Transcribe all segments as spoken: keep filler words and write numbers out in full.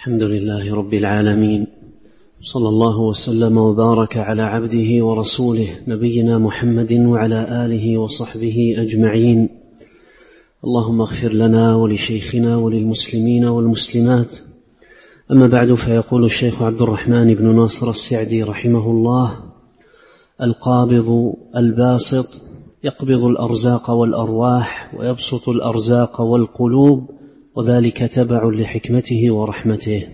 الحمد لله رب العالمين، صلى الله وسلم وبارك على عبده ورسوله نبينا محمد وعلى آله وصحبه أجمعين. اللهم اغفر لنا ولشيخنا وللمسلمين والمسلمات. أما بعد، فيقول الشيخ عبد الرحمن بن ناصر السعدي رحمه الله: القابض الباسط يقبض الأرزاق والأرواح ويبسط الأرزاق والقلوب، وذلك تبع لحكمته ورحمته.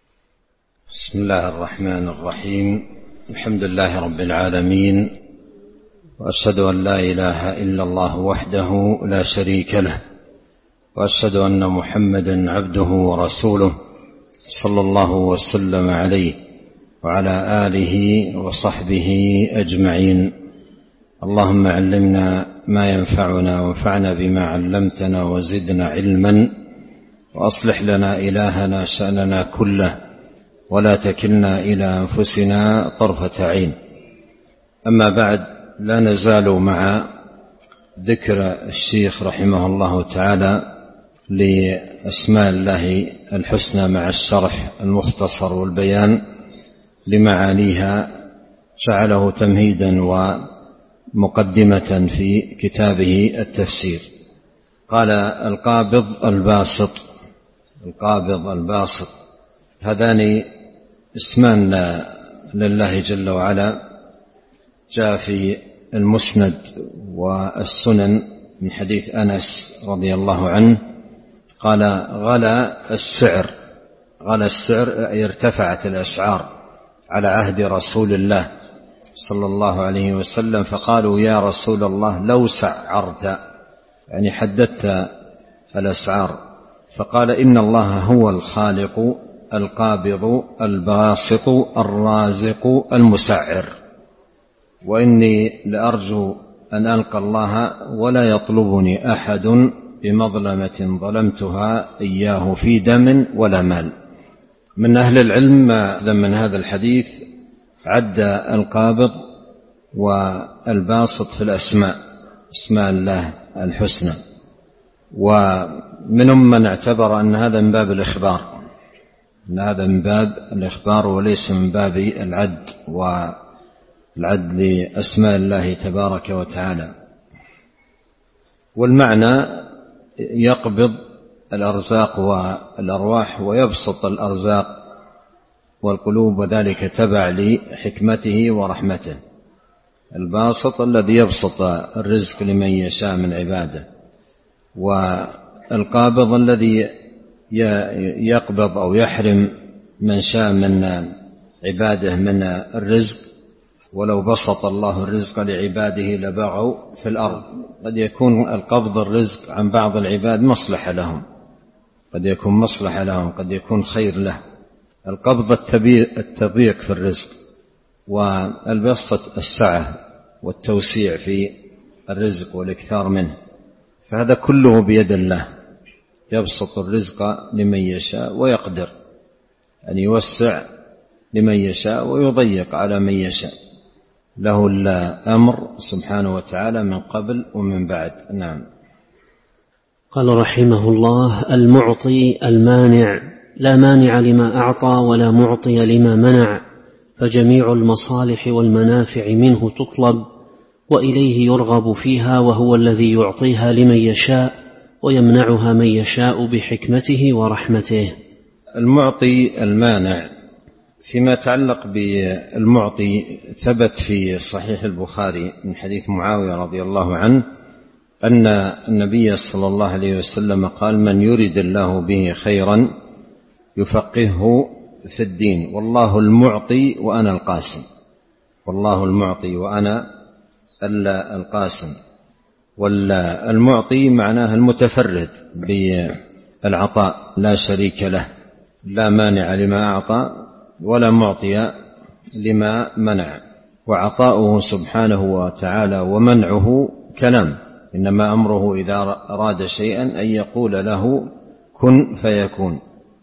بسم الله الرحمن الرحيم. الحمد لله رب العالمين، وأشهد أن لا إله إلا الله وحده لا شريك له، وأشهد أن محمدا عبده ورسوله صلى الله وسلم عليه وعلى آله وصحبه أجمعين. اللهم علمنا ما ينفعنا وانفعنا بما علمتنا وزدنا علما، وأصلح لنا إلهنا شأننا كله، ولا تكلنا إلى أنفسنا طرفة عين. أما بعد، لا نزال مع ذكر الشيخ رحمه الله تعالى لأسماء الله الحسنى مع الشرح المختصر والبيان لمعانيها، جعله تمهيدا ومقدمة في كتابه التفسير. قال: القابض الباسط. القابض الباسط هذان اسمان لله جل وعلا، جاء في المسند والسنن من حديث أنس رضي الله عنه قال: غلا السعر. غلا السعر أي ارتفعت الأسعار على عهد رسول الله صلى الله عليه وسلم، فقالوا: يا رسول الله لو سعرت، يعني حددت الأسعار. فقال: إن الله هو الخالق القابض الباسط الرازق المسعر، وإني لأرجو أن ألقى الله ولا يطلبني أحد بمظلمة ظلمتها إياه في دم ولا مال. من أهل العلم من هذا الحديث عد القابض والباسط في الأسماء، اسماء الله الحسنى، ومنهم من اعتبر أن هذا من باب الإخبار، أن هذا من باب الإخبار وليس من باب العد والعد لأسماء الله تبارك وتعالى. والمعنى يقبض الأرزاق والأرواح ويبسط الأرزاق والقلوب، وذلك تبع لحكمته ورحمته. الباسط الذي يبسط الرزق لمن يشاء من عباده، والقابض الذي يقبض أو يحرم من شاء من عباده من الرزق. ولو بسط الله الرزق لعباده لبغوا في الأرض. قد يكون القبض الرزق عن بعض العباد مصلحة لهم، قد يكون مصلحة لهم، قد يكون خير له. القبض التضييق في الرزق، والبسط السعة والتوسيع في الرزق والإكثار منه. فهذا كله بيد الله، يبسط الرزق لمن يشاء ويقدر أن يوسع لمن يشاء ويضيق على من يشاء، له الأمر سبحانه وتعالى من قبل ومن بعد. نعم. قال رحمه الله: المعطي المانع، لا مانع لما أعطى ولا معطي لما منع، فجميع المصالح والمنافع منه تطلب، وإليه يرغب فيها، وهو الذي يعطيها لمن يشاء ويمنعها من يشاء بحكمته ورحمته. المعطي المانع. فيما يتعلق بالمعطي، ثبت في صحيح البخاري من حديث معاوية رضي الله عنه أن النبي صلى الله عليه وسلم قال: من يريد الله به خيرا يفقهه في الدين، والله المعطي وأنا القاسم. والله المعطي وأنا القاسم. والمعطي معناه المتفرد بالعطاء، لا شريك له، لا مانع لما أعطى ولا معطي لما منع. وعطاؤه سبحانه وتعالى ومنعه كلام، إنما أمره إذا أراد شيئا أن يقول له كن فيكون.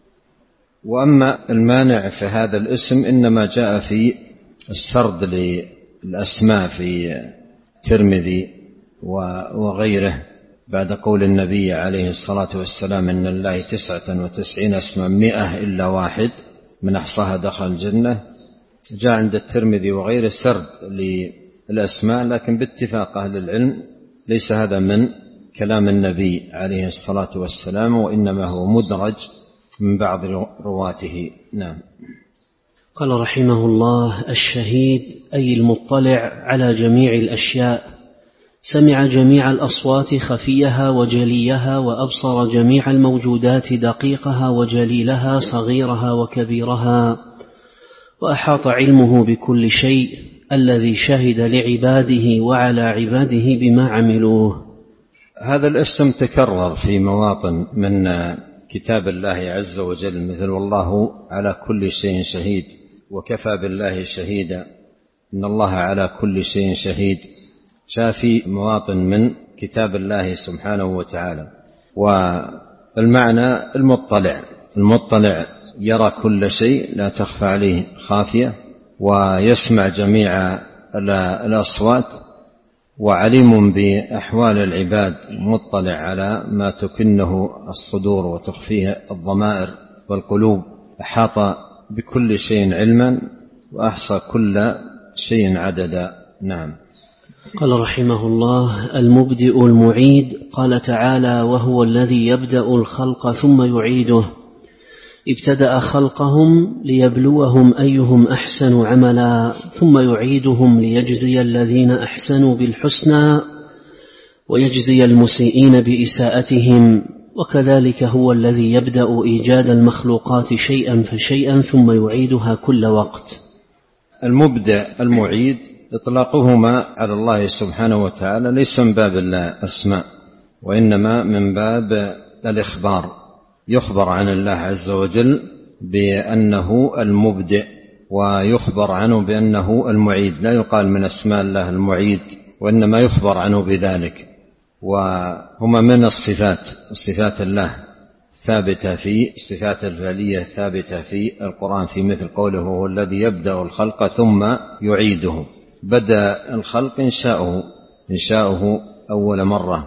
وأما المانع في هذا الاسم إنما جاء في السرد للأسماء في الترمذي وغيره بعد قول النبي عليه الصلاة والسلام إن الله تسعة وتسعين اسما مئة إلا واحد من أحصاها دخل الجنة، جاء عند الترمذي وغيره سرد للأسماء، لكن باتفاق أهل العلم ليس هذا من كلام النبي عليه الصلاة والسلام، وإنما هو مدرج من بعض رواته. نعم. قال رحمه الله: الشهيد أي المطلع على جميع الأشياء، سمع جميع الأصوات خفيها وجليها، وأبصر جميع الموجودات دقيقها وجليلها صغيرها وكبيرها، وأحاط علمه بكل شيء، الذي شهد لعباده وعلى عباده بما عملوه. هذا الاسم تكرر في مواطن من كتاب الله عز وجل، مثل والله على كل شيء شهيد، وكفى بالله شهيدا، إن الله على كل شيء شهيد، جاء في مواطن من كتاب الله سبحانه وتعالى. والمعنى المطلع، المطلع يرى كل شيء لا تخفى عليه خافية، ويسمع جميع الأصوات، وعليم بأحوال العباد، مطلع على ما تكنه الصدور وتخفيه الضمائر والقلوب، أحاط بكل شيء علما وأحصى كل شيء عددا. نعم. قال رحمه الله: المبدئ المعيد. قال تعالى: وهو الذي يبدأ الخلق ثم يعيده. ابتدأ خلقهم ليبلوهم أيهم أحسن عملا، ثم يعيدهم ليجزي الذين أحسنوا بالحسنى ويجزي المسيئين بإساءتهم. وكذلك هو الذي يبدأ إيجاد المخلوقات شيئا فشيئا ثم يعيدها كل وقت. المبدأ المعيد إطلاقهما على الله سبحانه وتعالى ليس من باب الأسماء، وإنما من باب الإخبار، يخبر عن الله عز وجل بأنه المبدئ، ويخبر عنه بأنه المعيد. لا يقال من أسماء الله المعيد، وإنما يخبر عنه بذلك. وهما من الصفات، صفات الله ثابتة في الصفات الفعلية ثابتة في القرآن، في مثل قوله: هو الذي يبدأ الخلق ثم يعيده. بدأ الخلق إنشاؤه إنشاؤه أول مرة،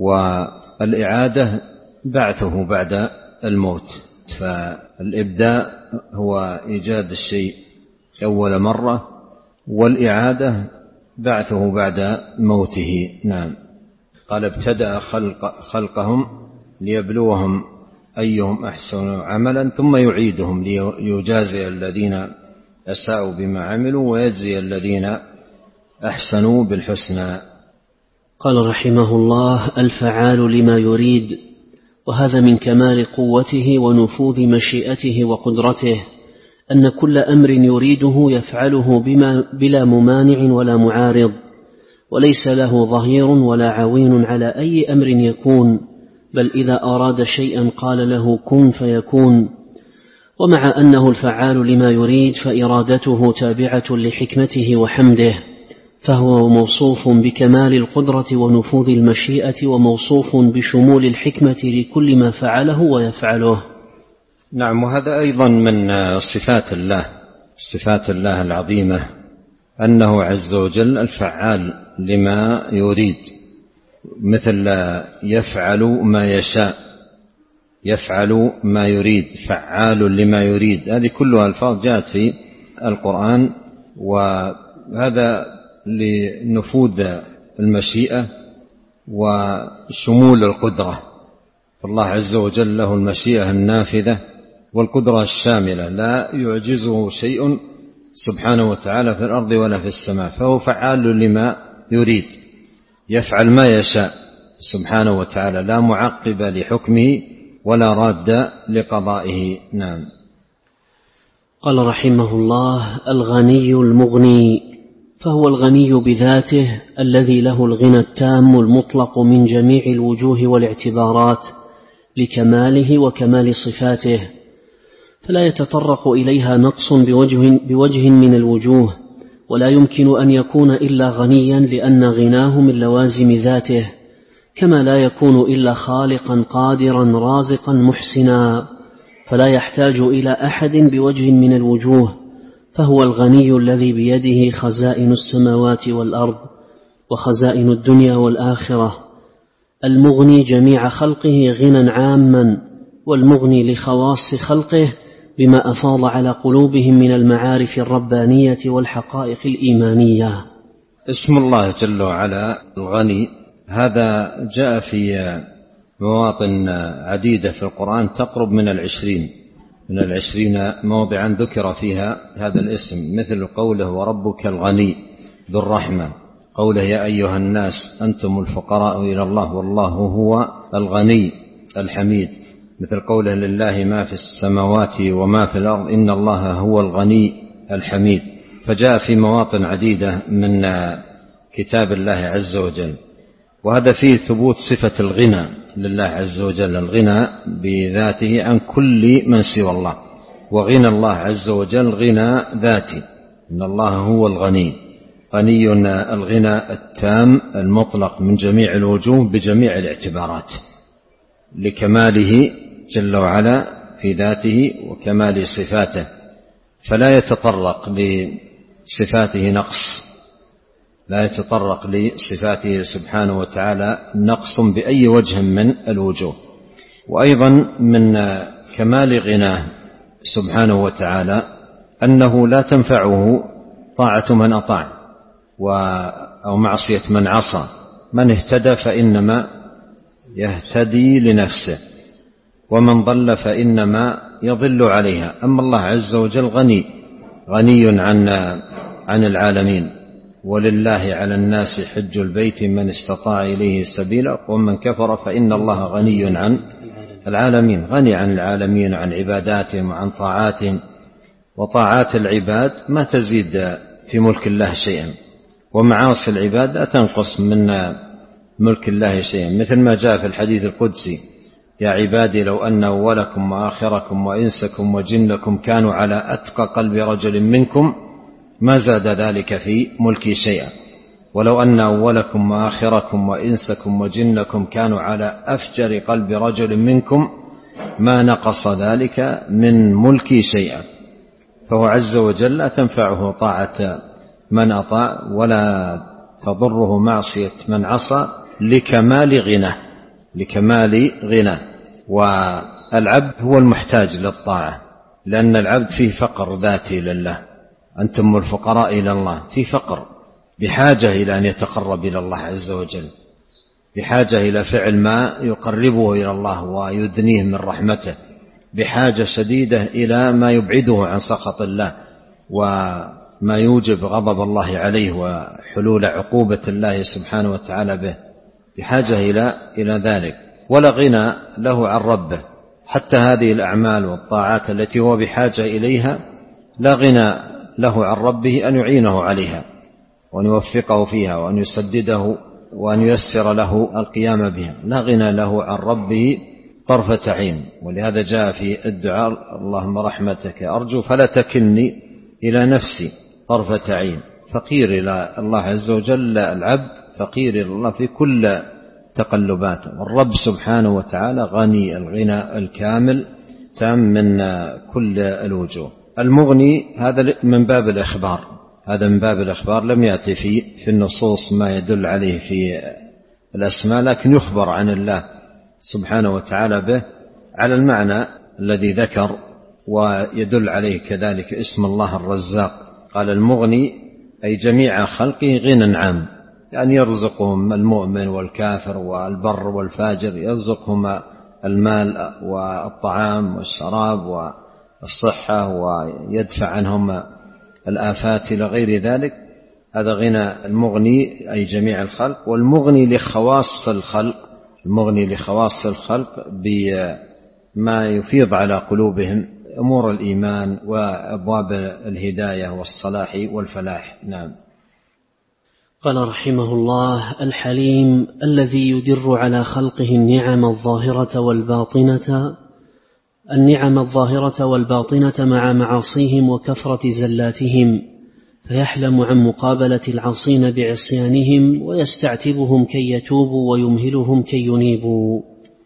والإعادة بعثه بعد الموت. فالإبداء هو إيجاد الشيء أول مرة، والإعادة بعثه بعد موته. نعم. قال: ابتدأ خلق خلقهم ليبلوهم أيهم أحسن عملا ثم يعيدهم ليجازي الذين أساءوا بما عملوا ويجزي الذين أحسنوا بالحسنى. قال رحمه الله: الفعال لما يريد. وهذا من كمال قوته ونفوذ مشيئته وقدرته، أن كل أمر يريده يفعله بما بلا ممانع ولا معارض، وليس له ظهير ولا عوين على أي أمر يكون، بل إذا أراد شيئا قال له كن فيكون. ومع أنه الفعال لما يريد فإرادته تابعة لحكمته وحمده، فهو موصوف بكمال القدرة ونفوذ المشيئة، وموصوف بشمول الحكمة لكل ما فعله ويفعله. نعم. وهذا أيضا من صفات الله، صفات الله العظيمة، أنه عز وجل الفعال لما يريد، مثل يفعل ما يشاء، يفعل ما يريد، فعال لما يريد. هذه كلها ألفاظ جاءت في القرآن، وهذا لنفوذ المشيئة وشمول القدرة. فالله عز وجل له المشيئة النافذة والقدرة الشاملة، لا يعجزه شيء سبحانه وتعالى في الأرض ولا في السماء، فهو فعال لما يريد، يفعل ما يشاء سبحانه وتعالى، لا معقب لحكمه ولا راد لقضائه. نعم. قال رحمه الله: الغني المغني. فهو الغني بذاته الذي له الغنى التام المطلق من جميع الوجوه والاعتبارات لكماله وكمال صفاته، فلا يتطرق إليها نقص بوجه, بوجه من الوجوه، ولا يمكن أن يكون إلا غنيا، لأن غناه من لوازم ذاته، كما لا يكون إلا خالقا قادرا رازقا محسنا، فلا يحتاج إلى أحد بوجه من الوجوه، فهو الغني الذي بيده خزائن السماوات والأرض وخزائن الدنيا والآخرة، المغني جميع خلقه غنى عاما، والمغني لخواص خلقه بما أفاض على قلوبهم من المعارف الربانية والحقائق الإيمانية. اسم الله جل وعلا الغني هذا جاء في مواطن عديدة في القرآن تقرب من العشرين من العشرين موضعا ذكر فيها هذا الاسم، مثل قوله وربك الغني ذو الرحمة، قوله يا أيها الناس أنتم الفقراء إلى الله والله هو الغني الحميد، مثل قوله لله ما في السماوات وما في الأرض إن الله هو الغني الحميد. فجاء في مواطن عديدة من كتاب الله عز وجل، وهذا فيه ثبوت صفة الغنى لله عز وجل، الغنى بذاته عن كل من سوى الله، وغنى الله عز وجل غنى ذاتي، إن الله هو الغني، غني الغنى التام المطلق من جميع الوجوه بجميع الاعتبارات، لكماله جل وعلا في ذاته وكمال صفاته، فلا يتطرق لصفاته نقص، لا يتطرق لصفاته سبحانه وتعالى نقص بأي وجه من الوجوه. وأيضا من كمال غناه سبحانه وتعالى أنه لا تنفعه طاعة من أطاع أو معصية من عصى، من اهتدى فإنما يهتدي لنفسه، ومن ضل فإنما يضل عليها. أما الله عز وجل غني غني عن عن العالمين، ولله على الناس حج البيت من استطاع إليه سبيلا ومن كفر فإن الله غني عن العالمين، غني عن العالمين عن عباداتهم وعن طاعاتهم، وطاعات العباد ما تزيد في ملك الله شيئا، ومعاصي العباد لا تنقص من ملك الله شيئا، مثل ما جاء في الحديث القدسي يا عبادي لو أن أولكم وآخركم وإنسكم وجنكم كانوا على أتقى قلب رجل منكم ما زاد ذلك في ملكي شيئا، ولو أن أولكم وآخركم وإنسكم وجنكم كانوا على أفجر قلب رجل منكم ما نقص ذلك من ملكي شيئا. فهو عز وجل لا تنفعه طاعة من أطاع ولا تضره معصية من عصى لكمال غناه لكمال غناه. والعبد هو المحتاج للطاعة، لأن العبد فيه فقر ذاتي لله، أنتم الفقراء إلى الله، في فقر بحاجة إلى أن يتقرب إلى الله عز وجل، بحاجة إلى فعل ما يقربه إلى الله ويدنيه من رحمته، بحاجة شديدة إلى ما يبعده عن سخط الله وما يوجب غضب الله عليه وحلول عقوبة الله سبحانه وتعالى به، بحاجة إلى إلى ذلك، ولا غنى له عن ربه. حتى هذه الأعمال والطاعات التي هو بحاجة إليها لا غنى له عن ربه أن يعينه عليها وأن يوفقه فيها وأن يسدده وأن ييسر له القيام بها، لا غنى له عن ربه طرفة عين. ولهذا جاء في الدعاء اللهم رحمتك أرجو فلا تكلني إلى نفسي طرفة عين، فقير إلى الله عز وجل العبد، فقير إلى الله في كل تقلباته، والرب سبحانه وتعالى غني الغنى الكامل تام من كل الوجوه. المغني هذا من باب الإخبار، هذا من باب الإخبار، لم يأتي في في النصوص ما يدل عليه في الأسماء، لكن يخبر عن الله سبحانه وتعالى به على المعنى الذي ذكر، ويدل عليه كذلك اسم الله الرزاق. قال المغني أي جميع خلقه غنى عام، يعني يرزقهم المؤمن والكافر والبر والفاجر، يرزقهم المال والطعام والشراب والصحة ويدفع عنهم الآفات إلى غير ذلك. هذا غنى المغني أي جميع الخلق. والمغني لخواص الخلق، المغني لخواص الخلق بما يفيض على قلوبهم أمور الإيمان وأبواب الهداية والصلاح والفلاح. نعم. قال رحمه الله: الحليم الذي يدر على خلقه النعم الظاهرة والباطنة النعم الظاهرة والباطنة مع معاصيهم وكثرة زلاتهم، فيحلم عن مقابلة العاصين بعصيانهم ويستعتبهم كي يتوبوا ويمهلهم كي ينيبوا.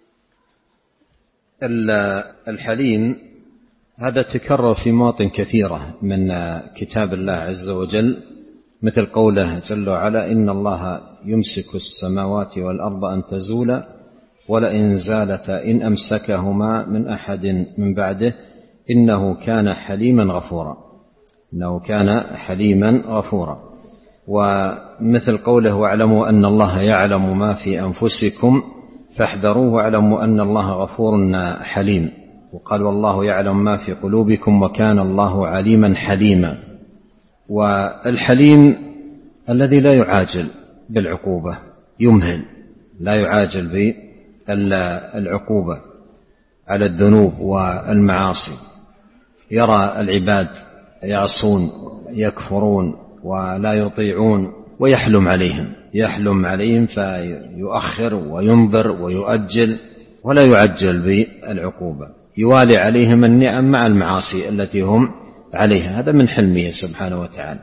الحليم هذا تكرر في مواطن كثيرة من كتاب الله عز وجل، مثل قوله جل وعلا إن الله يمسك السماوات والأرض أن تزولا ولئن زالتا إن أمسكهما من أحد من بعده إنه كان حليما غفورا إنه كان حليما غفورا. ومثل قوله واعلموا أن الله يعلم ما في أنفسكم فاحذروه واعلموا أن الله غفور حليم. وقال والله يعلم ما في قلوبكم وكان الله عليما حليما. والحليم الذي لا يعاجل بالعقوبة، يمهل، لا يعاجل بالعقوبة على الذنوب والمعاصي. يرى العباد يعصون يكفرون ولا يطيعون ويحلم عليهم يحلم عليهم فيؤخر وينظر ويؤجل ولا يعجل بالعقوبة، يوالي عليهم النعم مع المعاصي التي هم عليها. هذا من حلمه سبحانه وتعالى.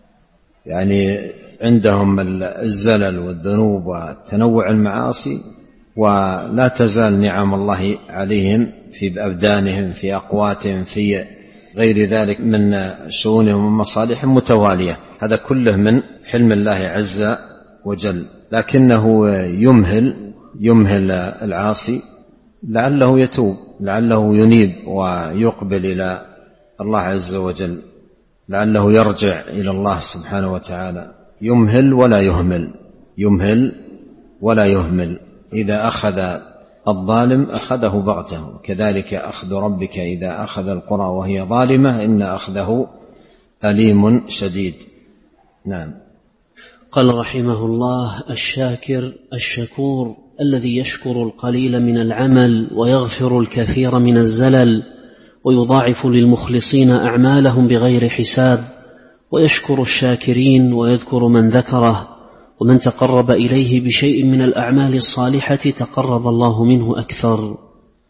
يعني عندهم الزلل والذنوب وتنوع المعاصي ولا تزال نعم الله عليهم في أبدانهم في أقواتهم في غير ذلك من شؤونهم ومصالحهم متوالية. هذا كله من حلم الله عز وجل. لكنه يمهل يمهل العاصي لعله يتوب لعله ينيب ويقبل إلى الله عز وجل، لعله يرجع إلى الله سبحانه وتعالى. يمهل ولا يهمل يمهل ولا يهمل. إذا أخذ الظالم أخذه بغته، كذلك أخذ ربك إذا أخذ القرى وهي ظالمة إن أخذه أليم شديد. نعم. قال رحمه الله: الشاكر الشكور الذي يشكر القليل من العمل ويغفر الكثير من الزلل ويضاعف للمخلصين أعمالهم بغير حساب، ويشكر الشاكرين ويذكر من ذكره، ومن تقرب إليه بشيء من الأعمال الصالحة تقرب الله منه أكثر.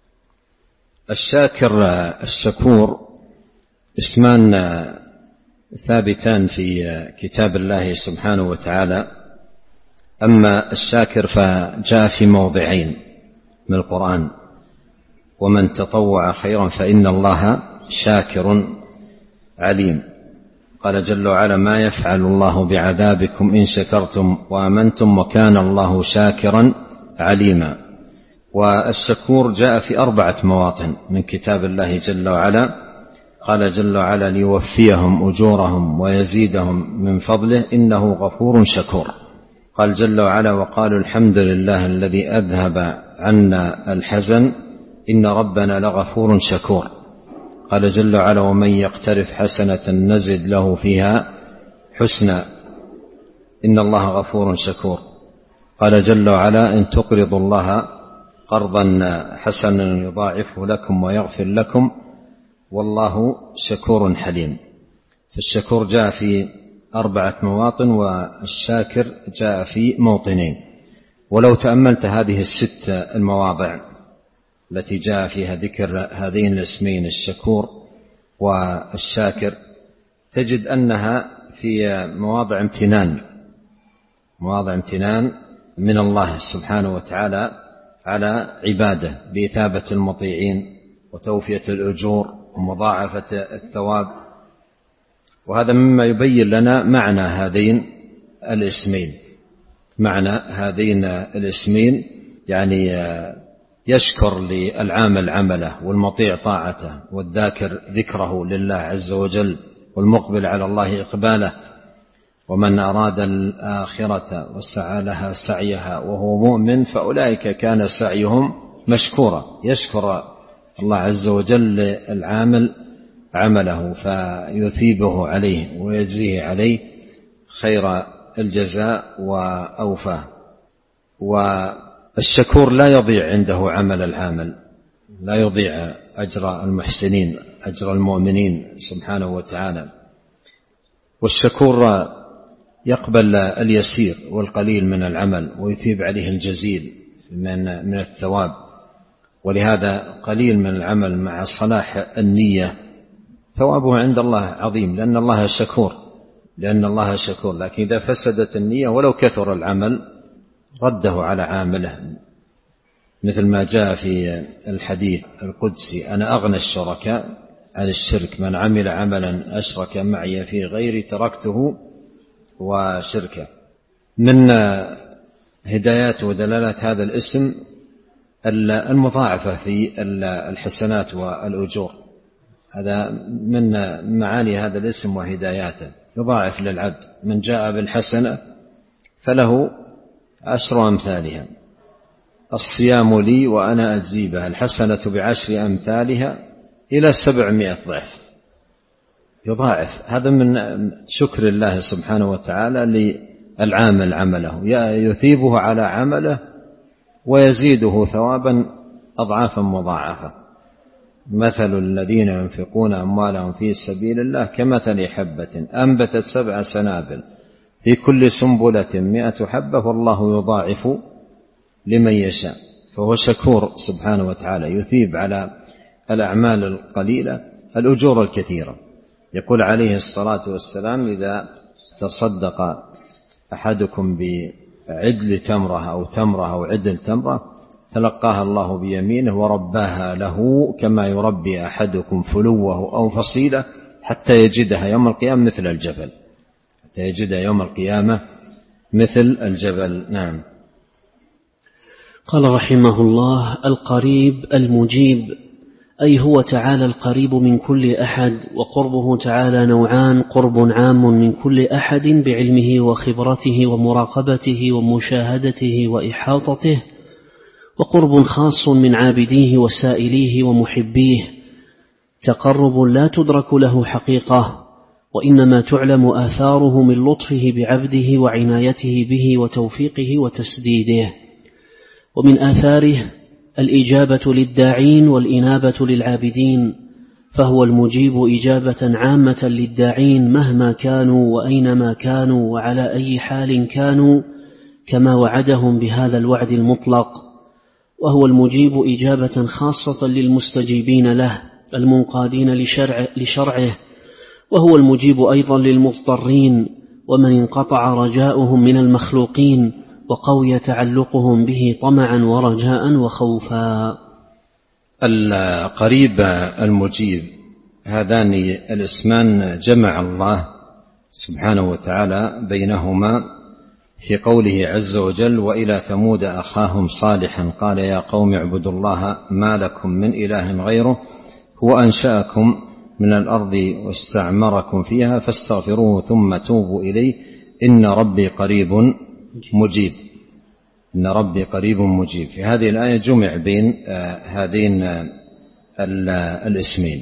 الشاكر الشكور اسمان ثابتان في كتاب الله سبحانه وتعالى. أما الشاكر فجاء في موضعين من القرآن: ومن تطوع خيرا فإن الله شاكر عليم. قال جل وعلا: ما يفعل الله بعذابكم إن شكرتم وآمنتم وكان الله شاكرا عليما. والشكور جاء في أربعة مواطن من كتاب الله جل وعلا. قال جل وعلا: ليوفيهم أجورهم ويزيدهم من فضله إنه غفور شكور. قال جل وعلا: وقالوا الحمد لله الذي أذهب عنا الحزن إن ربنا لغفور شكور. قال جل وعلا: ومن يقترف حسنة نزد له فيها حسنا إن الله غفور شكور. قال جل وعلا: إن تقرضوا الله قرضا حسنا يضاعفه لكم ويغفر لكم والله شكور حليم. فالشكور جاء في أربعة مواطن والشاكر جاء في موطنين. ولو تأملت هذه الست المواضع التي جاء فيها ذكر هذين الاسمين الشكور والشاكر تجد أنها في مواضع امتنان مواضع امتنان من الله سبحانه وتعالى على عباده بإثابة المطيعين وتوفية الأجور ومضاعفة الثواب. وهذا مما يبين لنا معنى هذين الاسمين معنى هذين الاسمين يعني يشكر للعامل عمله والمطيع طاعته والذاكر ذكره لله عز وجل والمقبل على الله إقباله. ومن أراد الآخرة وسعى لها سعيها وهو مؤمن فأولئك كان سعيهم مشكورا. يشكر الله عز وجل العامل عمله فيثيبه عليه ويجزيه عليه خير الجزاء وأوفاه. والشكور لا يضيع عنده عمل العامل، لا يضيع أجر المحسنين أجر المؤمنين سبحانه وتعالى. والشكور يقبل اليسير والقليل من العمل ويثيب عليه الجزيل من الثواب. ولهذا قليل من العمل مع صلاح النية ثوابه عند الله عظيم لأن الله شكور لأن الله شكور لكن إذا فسدت النية ولو كثر العمل رده على عامله، مثل ما جاء في الحديث القدسي: أنا أغنى الشركاء عن الشرك، من عمل عملا أشرك معي في غيري تركته وشركه. من هدايات ودلالات هذا الاسم المضاعفة في الحسنات والأجور، هذا من معاني هذا الاسم وهداياته، يضاعف للعبد، من جاء بالحسنة فله عشر أمثالها، الصيام لي وأنا أجزي بها، الحسنة بعشر أمثالها إلى سبعمائة ضعف، يضاعف. هذا من شكر الله سبحانه وتعالى للعامل عمله، يثيبه على عمله ويزيده ثوابا أضعافا مضاعفة. مثل الذين ينفقون أموالهم في سبيل الله كمثل حبة أنبتت سبع سنابل في كل سنبلة مئة حبة والله يضاعف لمن يشاء. فهو شكور سبحانه وتعالى، يثيب على الأعمال القليلة الأجور الكثيرة. يقول عليه الصلاة والسلام: إذا تصدق أحدكم بعدل تمرة أو تمرة أو عدل تمرة تلقاها الله بيمينه ورباها له كما يربي أحدكم فلوه أو فصيلة حتى يجدها يوم القيامة مثل الجبل، حتى يجدها يوم القيامة مثل الجبل. نعم. قال رحمه الله: القريب المجيب، أي هو تعالى القريب من كل أحد، وقربه تعالى نوعان: قرب عام من كل أحد بعلمه وخبرته ومراقبته ومشاهدته وإحاطته، وقرب خاص من عابديه وسائليه ومحبيه، تقرب لا تدرك له حقيقة، وإنما تعلم آثاره من لطفه بعبده وعنايته به وتوفيقه وتسديده. ومن آثاره الإجابة للداعين والإنابة للعابدين، فهو المجيب إجابة عامة للداعين مهما كانوا وأينما كانوا وعلى أي حال كانوا، كما وعدهم بهذا الوعد المطلق. وهو المجيب إجابة خاصة للمستجيبين له المنقادين لشرع لشرعه، وهو المجيب أيضا للمضطرين ومن انقطع رجاؤهم من المخلوقين وقوي تعلقهم به طمعا ورجاء وخوفا. القريب المجيب، هذان الاسمان جمع الله سبحانه وتعالى بينهما في قوله عز وجل: وإلى ثمود أخاهم صالحا قال يا قوم اعبدوا الله ما لكم من إله غيره هو أنشأكم من الأرض واستعمركم فيها فاستغفروه ثم توبوا إليه إن ربي قريب مجيب. إن ربي قريب مجيب. في هذه الآية جمع بين هذين الاسمين.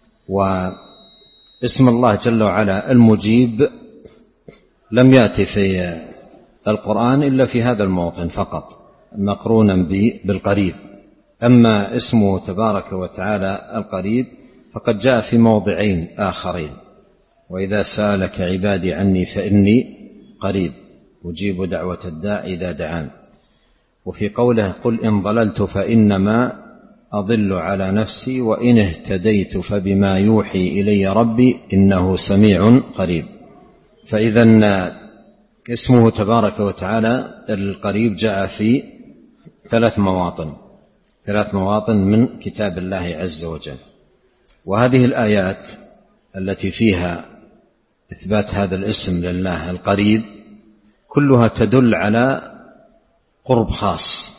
واسم الله جل وعلا المجيب لم يأتي في القرآن إلا في هذا الموطن فقط مقرونا بالقريب. أما اسمه تبارك وتعالى القريب فقد جاء في موضعين آخرين: وإذا سألك عبادي عني فإني قريب أجيب دعوة الداع إذا دعان. وفي قوله: قل إن ضللت فإنما أضل على نفسي وإن اهتديت فبما يوحي إلي ربي إنه سميع قريب. فإذا اسمه تبارك وتعالى القريب جاء في ثلاث مواطن ثلاث مواطن من كتاب الله عز وجل. وهذه الآيات التي فيها إثبات هذا الاسم لله القريب كلها تدل على قرب خاص،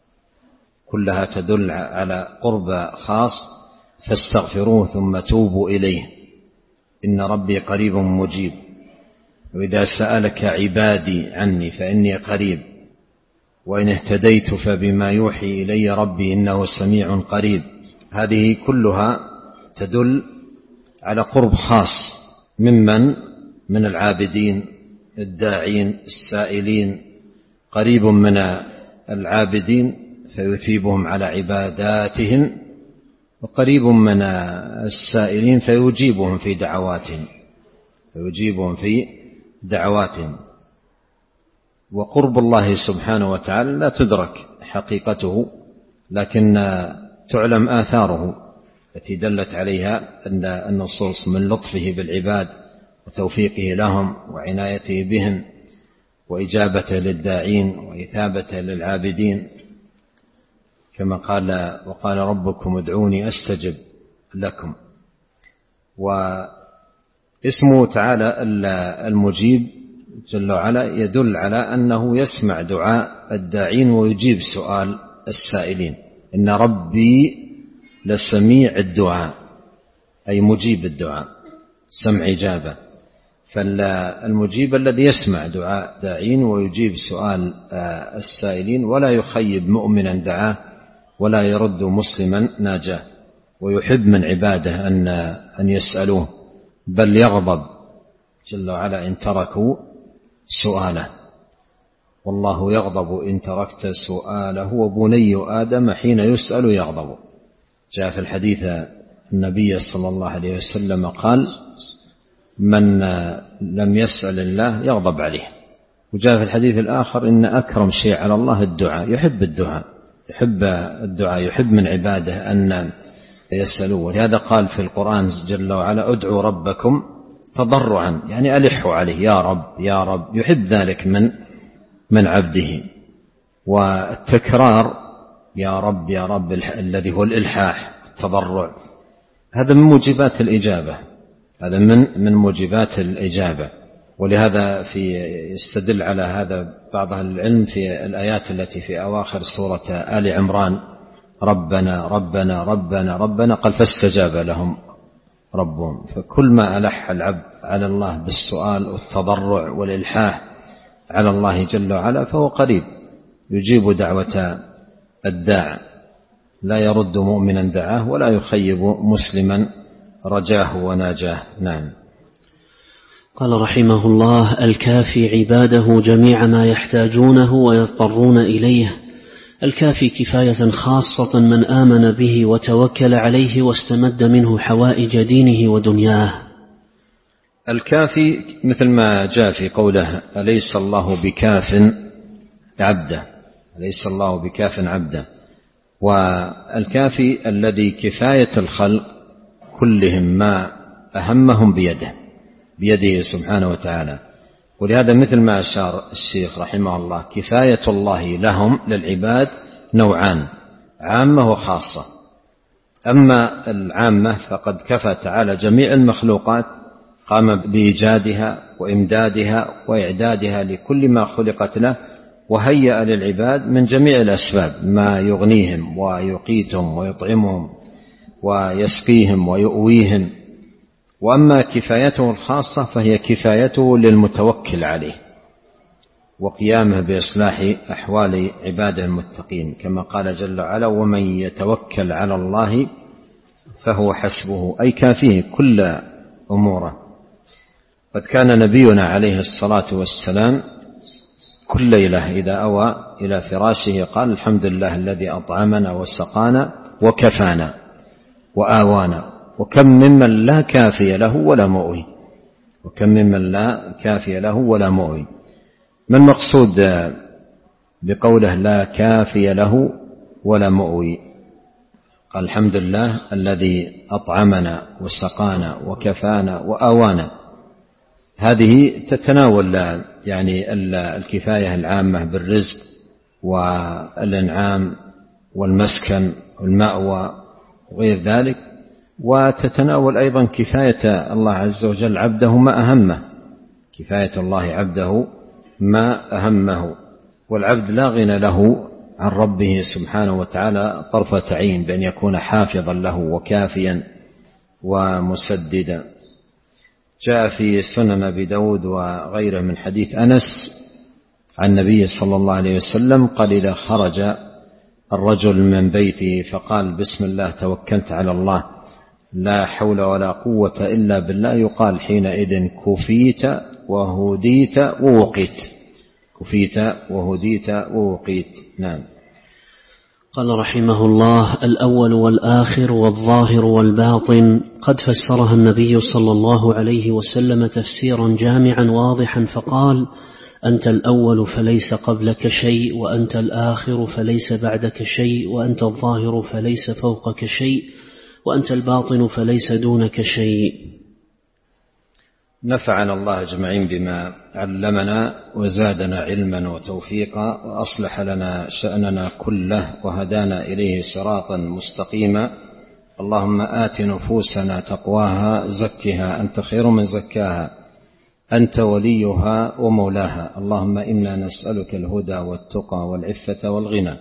كلها تدل على قرب خاص. فاستغفروه ثم توبوا إليه إن ربي قريب مجيب. وإذا سألك عبادي عني فإني قريب. وإن اهتديت فبما يوحي إلي ربي إنه سميع قريب. هذه كلها تدل على قرب خاص ممن من العابدين الداعين السائلين، قريب من العابدين فيثيبهم على عباداتهم، وقريب من السائلين فيجيبهم في دعواتهم فيجيبهم في دعواتهم. وقرب الله سبحانه وتعالى لا تدرك حقيقته، لكن تعلم آثاره التي دلت عليها أن النصوص من لطفه بالعباد وتوفيقه لهم وعنايته بهم وإجابته للداعين وإثابته للعابدين، كما قال: وقال ربكم ادعوني أستجب لكم. واسمه تعالى المجيب جل وعلا يدل على أنه يسمع دعاء الداعين ويجيب سؤال السائلين. إن ربي لسميع الدعاء، أي مجيب الدعاء، سمع إجابة. فالمجيب الذي يسمع دعاء داعين ويجيب سؤال السائلين، ولا يخيب مؤمنا دعاه ولا يرد مسلما ناجاه، ويحب من عباده أن أن يسألوه، بل يغضب جل وعلا إن تركوا سؤاله. والله يغضب إن تركت سؤاله، وبني آدم حين يسأل يغضب. جاء في الحديث النبي صلى الله عليه وسلم قال: من لم يسأل الله يغضب عليه. وجاء في الحديث الآخر: إن أكرم شيء على الله الدعاء. يحب الدعاء، يحب الدعاء، يحب من عباده أن يسألوه. ولهذا قال في القرآن جل وعلا: ادعوا ربكم تضرعا، يعني ألحوا عليه، يا رب يا رب، يحب ذلك من من عبده. والتكرار يا رب يا رب الذي هو الإلحاح التضرع، هذا من موجبات الإجابة، هذا من من موجبات الإجابة. ولهذا في يستدل على هذا بعض أهل العلم في الآيات التي في أواخر سورة آل عمران: ربنا ربنا ربنا ربنا، قال فاستجاب لهم ربهم. فكل ما ألح العبد على الله بالسؤال والتضرع والإلحاح على الله جل وعلا فهو قريب يجيب دعوة الداع، لا يرد مؤمنا دعاه ولا يخيب مسلما رجاه وناجاه. نعم. قال رحمه الله: الكافي عباده جميع ما يحتاجونه ويضطرون إليه. الكافي كفاية خاصة من آمن به وتوكل عليه واستمد منه حوائج دينه ودنياه. الكافي مثل ما جاء في قوله: أليس الله بكاف عبده، أليس الله بكاف عبده. والكافي الذي كفاية الخلق كلهم ما أهمهم بيده بيده سبحانه وتعالى. ولهذا مثل ما أشار الشيخ رحمه الله: كفاية الله لهم للعباد نوعان: عامة وخاصة. أما العامة فقد كفى تعالى جميع المخلوقات، قام بإيجادها وإمدادها وإعدادها لكل ما خلقت له، وهيأ للعباد من جميع الأسباب ما يغنيهم ويقيتهم ويطعمهم ويسقيهم ويؤويهم. وأما كفايته الخاصة فهي كفايته للمتوكل عليه وقيامه بإصلاح أحوال عباده المتقين، كما قال جل وعلا: ومن يتوكل على الله فهو حسبه، أي كافيه كل أموره. قد كان نبينا عليه الصلاة والسلام كل ليلة إذا أوى إلى فراشه قال: الحمد لله الذي أطعمنا وسقانا وكفانا وآوانا. وكم ممن لا كافي له ولا مؤوي، وكم ممن لا كافي له ولا مؤوي. ما المقصود بقوله لا كافي له ولا مؤوي؟ قال: الحمد لله الذي أطعمنا وسقانا وكفانا وآوانا. هذه تتناول يعني الكفاية العامة بالرزق والإنعام والمسكن والمأوى وغير ذلك، وتتناول أيضا كفاية الله عز وجل عبده ما أهمه، كفاية الله عبده ما أهمه. والعبد لا غنى له عن ربه سبحانه وتعالى طرفة عين بأن يكون حافظا له وكافيا ومسددا. جاء في سنن أبي داود وغيره من حديث أنس عن النبي صلى الله عليه وسلم قال: إذا خرج الرجل من بيته فقال: بسم الله توكلت على الله لا حول ولا قوة إلا بالله، يقال حينئذ: كفيت وهديت ووقيت، كفيت وهديت ووقيت. نعم. قال رحمه الله: الأول والآخر والظاهر والباطن. قد فسرها النبي صلى الله عليه وسلم تفسيرا جامعا واضحا فقال: أنت الأول فليس قبلك شيء، وأنت الآخر فليس بعدك شيء، وأنت الظاهر فليس فوقك شيء، وأنت الباطن فليس دونك شيء. نفعنا الله أجمعين بما علمنا وزادنا علما وتوفيقا، وأصلح لنا شأننا كله وهدانا إليه صراطا مستقيما. اللهم آت نفوسنا تقواها، زكها أنت خير من زكاها، أنت وليها ومولاها. اللهم إنا نسألك الهدى والتقى والعفة والغنى.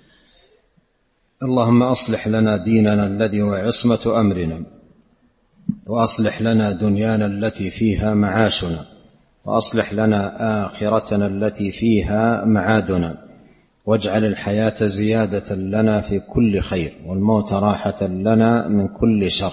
اللهم أصلح لنا ديننا الذي هو عصمة أمرنا، وأصلح لنا دنيانا التي فيها معاشنا، وأصلح لنا آخرتنا التي فيها معادنا، واجعل الحياة زيادة لنا في كل خير، والموت راحة لنا من كل شر.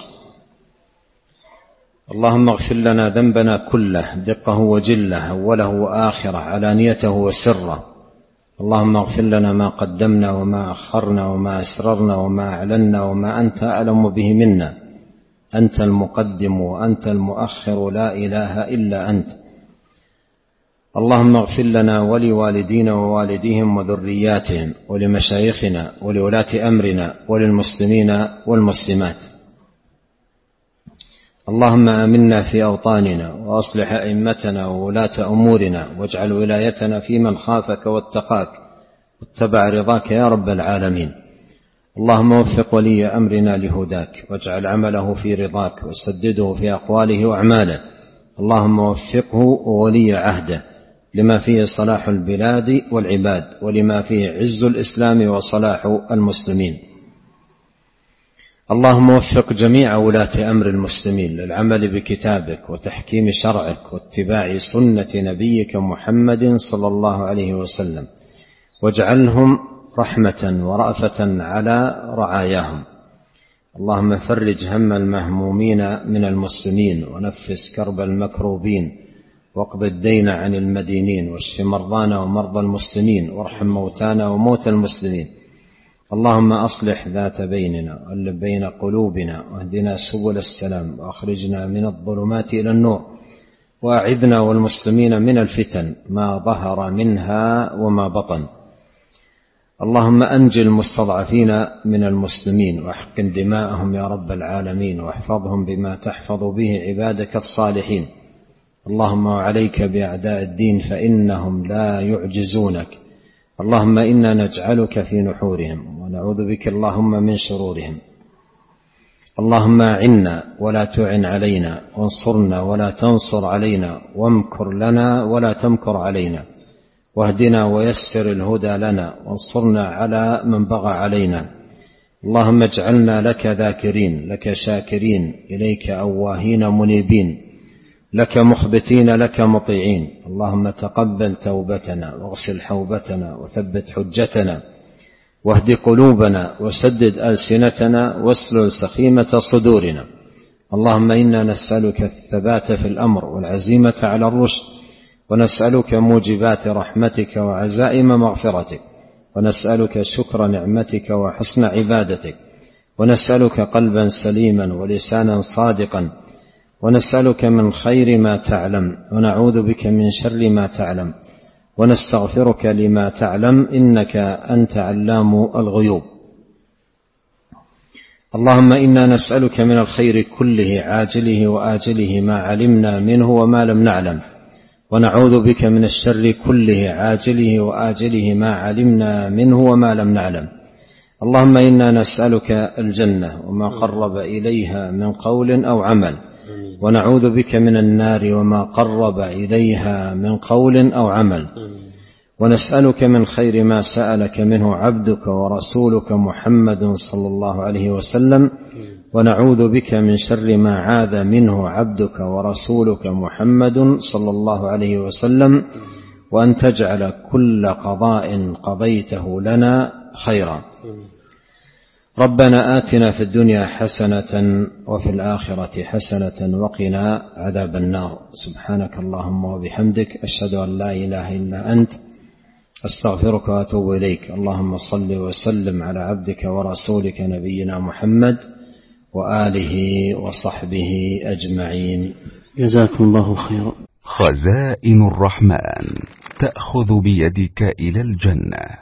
اللهم اغفر لنا ذنبنا كله، دقه وجله، أوله وآخره، علانيته وسره. اللهم اغفر لنا ما قدمنا وما أخرنا وما أسررنا وما أعلنا وما أنت أعلم به منا. أنت المقدم وأنت المؤخر، لا إله إلا أنت. اللهم اغفر لنا ولوالدينا ووالديهم وذرياتهم، ولمشايخنا ولولاة أمرنا، وللمسلمين والمسلمات. اللهم آمنا في أوطاننا، وأصلح أئمتنا وولاة أمورنا، واجعل ولايتنا في من خافك واتقاك واتبع رضاك يا رب العالمين. اللهم وفق ولي أمرنا لهداك، واجعل عمله في رضاك، وسدده في أقواله وأعماله. اللهم وفقه وولي عهده لما فيه صلاح البلاد والعباد، ولما فيه عز الإسلام وصلاح المسلمين. اللهم وفق جميع ولاة أمر المسلمين للعمل بكتابك وتحكيم شرعك واتباع سنة نبيك محمد صلى الله عليه وسلم، واجعلهم رحمة ورأفة على رعاياهم. اللهم فرج هم المهمومين من المسلمين، ونفس كرب المكروبين، واقض الدين عن المدينين، واشف مرضانا ومرضى المسلمين، وارحم موتانا وموتى المسلمين. اللهم أصلح ذات بيننا وألف بين قلوبنا، واهدنا سبل السلام، وأخرجنا من الظلمات إلى النور، وأعذنا والمسلمين من الفتن ما ظهر منها وما بطن. اللهم أنجِ المستضعفين من المسلمين، واحقن دماءهم يا رب العالمين، واحفظهم بما تحفظ به عبادك الصالحين. اللهم وعليك بأعداء الدين فإنهم لا يعجزونك. اللهم إنا نجعلك في نحورهم، ونعوذ بك اللهم من شرورهم. اللهم أعنا ولا تعن علينا، وانصرنا ولا تنصر علينا، وامكر لنا ولا تمكر علينا، واهدنا ويسر الهدى لنا، وانصرنا على من بغى علينا. اللهم اجعلنا لك ذاكرين، لك شاكرين، إليك أواهين منيبين، لك مخبتين، لك مطيعين. اللهم تقبل توبتنا، واغسل حوبتنا، وثبت حجتنا، واهد قلوبنا، وسدد ألسنتنا، واسلل سخيمة صدورنا. اللهم إنا نسألك الثبات في الأمر والعزيمة على الرشد، ونسألك موجبات رحمتك وعزائم مغفرتك، ونسألك شكر نعمتك وحسن عبادتك، ونسألك قلبا سليما ولسانا صادقا، ونسألك من خير ما تعلم، ونعوذ بك من شر ما تعلم، ونستغفرك لما تعلم، إنك أنت علام الغيوب. اللهم إنا نسألك من الخير كله عاجله وآجله ما علمنا منه وما لم نعلم، ونعوذ بك من الشر كله عاجله وآجله ما علمنا منه وما لم نعلم. اللهم إنا نسألك الجنة وما قرب إليها من قول أو عمل، ونعوذ بك من النار وما قرب إليها من قول أو عمل، ونسألك من خير ما سألك منه عبدك ورسولك محمد صلى الله عليه وسلم، ونعوذ بك من شر ما عاذ منه عبدك ورسولك محمد صلى الله عليه وسلم، وأن تجعل كل قضاء قضيته لنا خيرا. ربنا آتنا في الدنيا حسنة وفي الآخرة حسنة وقنا عذاب النار. سبحانك اللهم وبحمدك، أشهد أن لا إله إلا أنت، أستغفرك وأتوب إليك. اللهم صل وسلم على عبدك ورسولك نبينا محمد وآله وصحبه أجمعين. جزاكم الله خيرا. خزائن الرحمن تأخذ بيدك إلى الجنة.